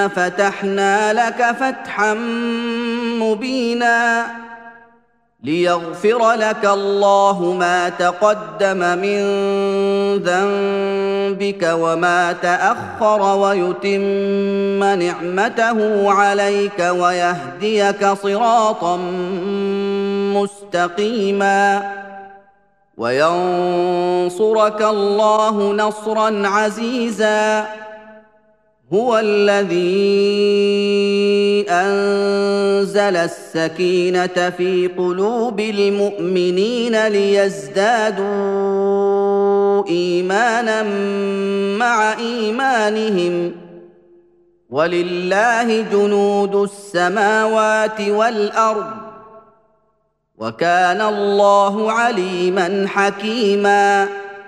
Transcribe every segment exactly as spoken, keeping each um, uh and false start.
فتحنا لك فتحا مبينا ليغفر لك الله ما تقدم من ذنبك وما تأخر ويتم نعمته عليك ويهديك صراطا مستقيما وينصرك الله نصرا عزيزا هو الذي أنزل السكينة في قلوب المؤمنين ليزدادوا إيمانا مع إيمانهم ولله جنود السماوات والأرض وكان الله عليما حكيما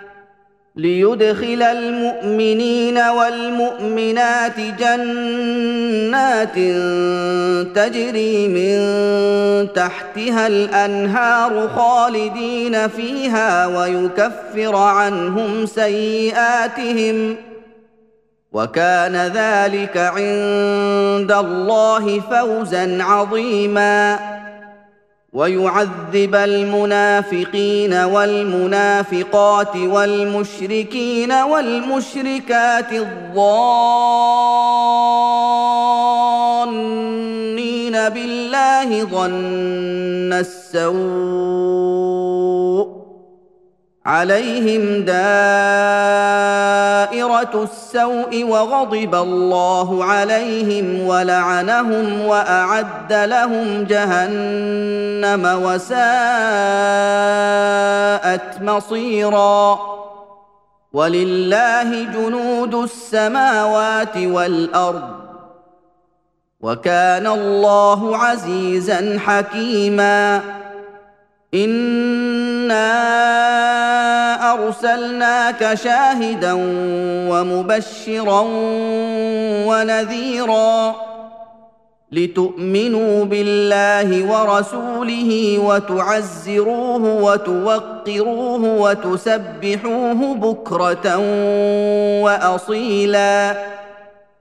ليدخل المؤمنين والمؤمنات جنات تجري من تحتها الأنهار خالدين فيها ويكفر عنهم سيئاتهم وكان ذلك عند الله فوزا عظيما ويعذب المنافقين والمنافقات والمشركين والمشركات الظانين بالله ظن السوء عليهم دائرة السوء وغضب الله عليهم ولعنهم وأعد لهم جهنم وساءت مصيرا ولله جنود السماوات والأرض وكان الله عزيزا حكيما إنا أرسلناك شاهدا ومبشرا ونذيرا لتؤمنوا بالله ورسوله وتعزروه وتوقروه وتسبحوه بكرة وأصيلا